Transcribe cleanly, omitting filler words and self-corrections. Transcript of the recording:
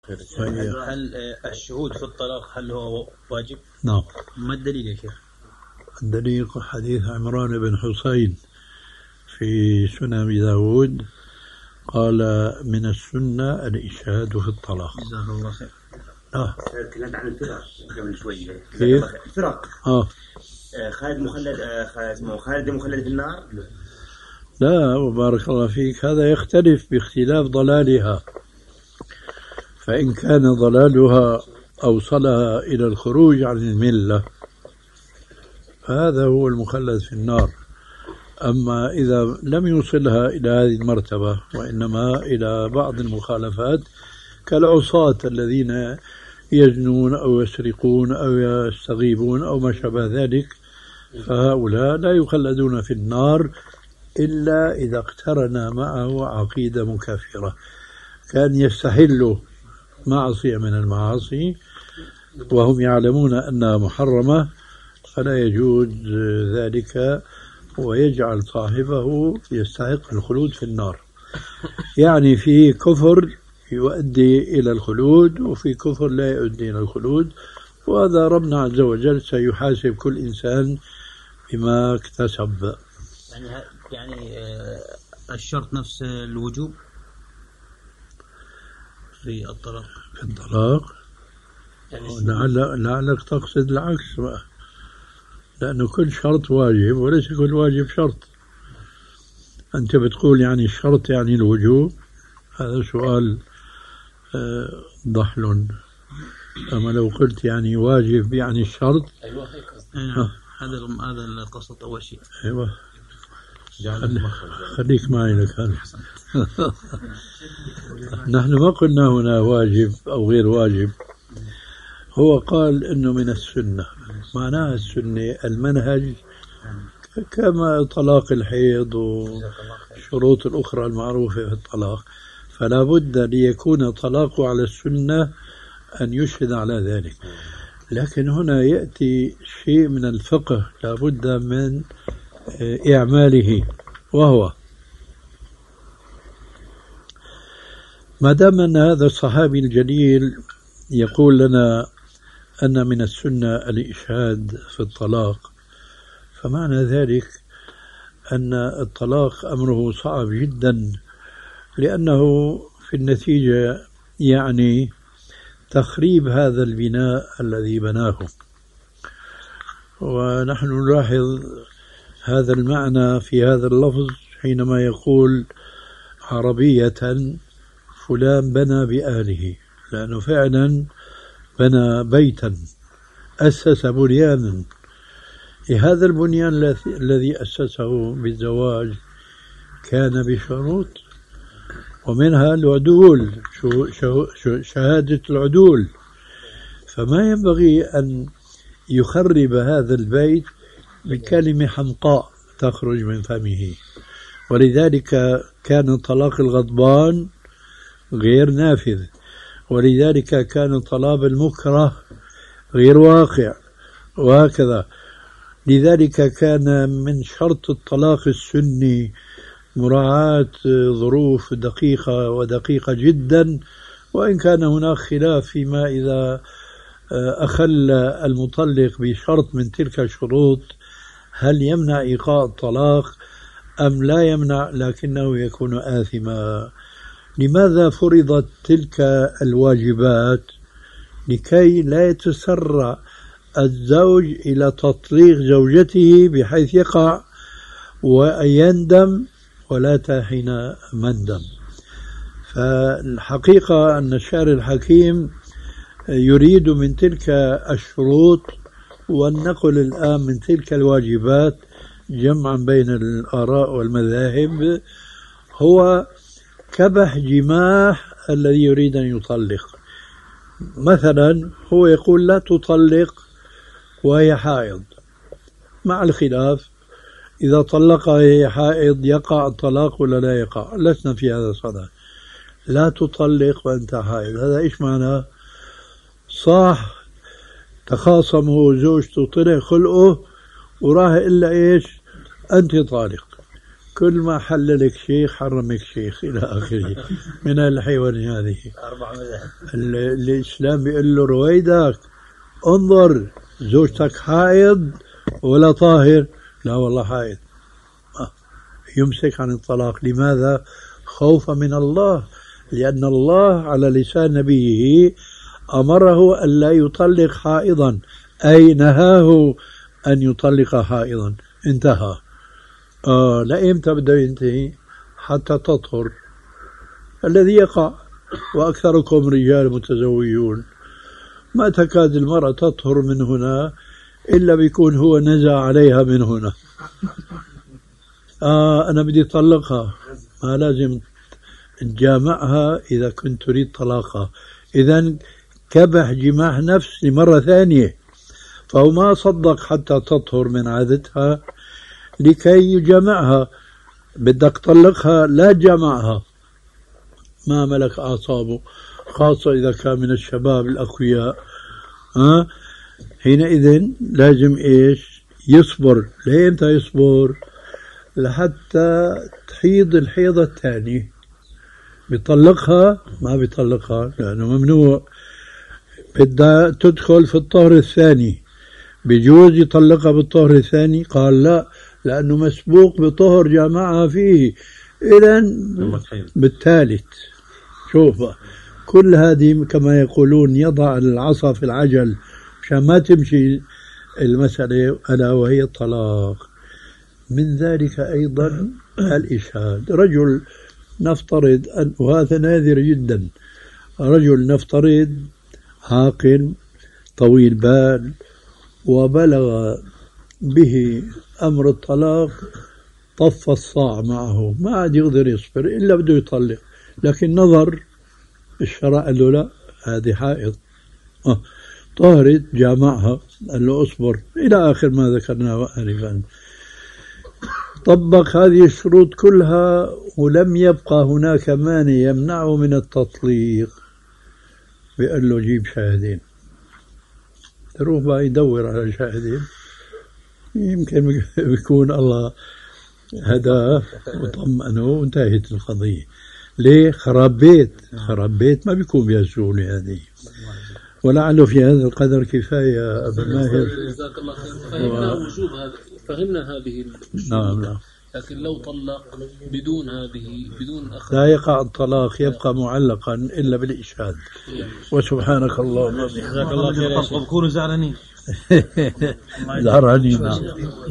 هل الشهود في الطلاق هل هو واجب؟ نعم. ما الدليل يا شيخ؟ الدليل حديث عمران بن حسين في سنن أبي داود قال من السنة الإشهاد في الطلاق. جزاك الله خير. تكلمت عن الفرق قبل شوي. كيف؟ الفرق. خالد مخلد في النار. لا وبارك الله فيك، هذا يختلف باختلاف ضلالها، فإن كان ضلالها أوصلها إلى الخروج عن الملة فهذا هو المخلد في النار. أما إذا لم يوصلها إلى هذه المرتبة وإنما إلى بعض المخالفات كالعصاة الذين يزنون أو يسرقون أو يستغيبون أو ما شابه ذلك، فهؤلاء لا يخلدون في النار إلا إذا اقترن معه عقيدة مكافرة، كان يستحل معصية من المعاصي وهم يعلمون أنها محرمة فلا يجوز ذلك ويجعل صاحبه يستحق الخلود في النار. يعني في كفر يؤدي إلى الخلود وفي كفر لا يؤدي إلى الخلود، وهذا ربنا عز وجل سيحاسب كل إنسان بما اكتسب. يعني الشرط نفس الوجوب في الطلاق. في الطلاق يعني لعلك تقصد العكس بقى، لأنه كل شرط واجب وليس كل واجب شرط. أنت بتقول يعني الشرط يعني الوجوب، هذا سؤال ضحل. أما لو قلت يعني واجب يعني الشرط، أيوة هذا القصد أول شيء. أيوة خليك معي لك هذا. نحن ما قلنا هنا واجب أو غير واجب، هو قال إنه من السنة، معناها السنة المنهج كما طلاق الحيض والشروط الأخرى المعروفة في الطلاق، فلا بد ليكون طلاقه على السنة أن يشهد على ذلك. لكن هنا يأتي شيء من الفقه لا بد من إعماله، وهو ما دام أن هذا الصحابي الجليل يقول لنا أن من السنة الإشهاد في الطلاق، فمعنى ذلك أن الطلاق أمره صعب جدا، لأنه في النتيجة يعني تخريب هذا البناء الذي بناه. ونحن نلاحظ هذا المعنى في هذا اللفظ حينما يقول عربية فلان بنى بأهله، لأنه فعلا بنى بيتا، أسس بنيانا. هذا البنيان الذي أسسه بالزواج كان بشروط، ومنها العدول، شهادة العدول، فما ينبغي أن يخرب هذا البيت بكلمة حمقاء تخرج من فمه. ولذلك كان طلاق الغضبان غير نافذ، ولذلك كان طلاق المكره غير واقع، وهكذا. لذلك كان من شرط الطلاق السني مراعاة ظروف دقيقة ودقيقة جدا، وإن كان هناك خلاف فيما إذا أخل المطلق بشرط من تلك الشروط هل يمنع إيقاع الطلاق أم لا يمنع، لكنه يكون آثما. لماذا فرضت تلك الواجبات؟ لكي لا يتسرع الزوج إلى تطليق زوجته بحيث يقع ويندم ولا حين مندم. فالحقيقة أن الشارع الحكيم يريد من تلك الشروط والنقل الآن من تلك الواجبات جمعا بين الآراء والمذاهب هو كبح جماح الذي يريد أن يطلق. مثلا هو يقول لا تطلق وهي حائض، مع الخلاف إذا طلقها وهي حائض يقع الطلاق ولا لا يقع، لسنا في هذا الصدد. لا تطلق وأنت حائض، هذا إيش معناه؟ صح تخاصم هو زوجته طلع خلقه وراح إلا إيش أنت طالق، كل ما حللك شيخ حرمك شيخ إلى آخره من الحيوان هذه. 4 مذاهب. الإسلام بيقول له رويدك انظر زوجتك حائض ولا طاهر؟ لا والله حائض. يمسك عن الطلاق. لماذا؟ خوفا من الله، لأن الله على لسان نبيه أمره أن لا يطلق حائضا، أي نهاه أن يطلق حائضا. انتهى. لا إمتى بده ينتهي؟ حتى تطهر. الذي يقع، وأكثركم رجال متزوجون، ما تكاد المرأة تطهر من هنا إلا بيكون هو نزع عليها من هنا. أنا بدي أطلقها، ما لازم تجامعها إذا كنت تريد طلاقها. إذن كبح جماح نفس لمرة ثانية، فهو ما صدق حتى تطهر من عادتها لكي يجامعها. بدك تطلقها لا تجامعها، ما ملك أعصابه، خاصة إذا كان من الشباب الأقوياء. حينئذ لازم إيش؟ يصبر. لإمتى يصبر؟ لحتى تحيض الحيضة الثانية. بيطلقها؟ ما بيطلقها لأنه ممنوع. بدها تدخل في الطهر الثاني، بجوز يطلقها بالطهر الثاني؟ قال لا، لأنه مسبوق بطهر جامعها فيه. إذن بالثالث. شوف كل هذه كما يقولون يضع العصا في العجل مشان ما تمشي المسألة، ألا وهي الطلاق. من ذلك أيضا الإشهاد. رجل نفترض أن، وهذا نادر جدا، رجل نفترض عاقل طويل بال وبلغ به أمر الطلاق، طف الصاع معه، ما عاد يقدر يصبر إلا بده يطلق، لكن نظر الشرع قال له لا، هذه حائض طهرت، جامعها، قال له اصبر، إلى آخر ما ذكرناه آنفا. طبق هذه الشروط كلها ولم يبقى هناك مانع يمنعه من التطليق. بيقول له جيب شاهدين. تروح بقى يدور على شاهدين، يمكن بيكون الله هداه وطمأنه وانتهت القضية. ليه؟ خراب بيت ما بيكون بهالسهولة هذه. ولعله في هذا القدر كفاية أبا ماهر. جزاك الله خير. فهمنا هذه نعم. لكن لو طلق بدون هذه، بدون لا يقع الطلاق، يبقى معلقا إلا بالإشهاد. وسبحانك اللهم وبحمدك. جزاك الله خير. بكونوا زعلانين. زعلانين.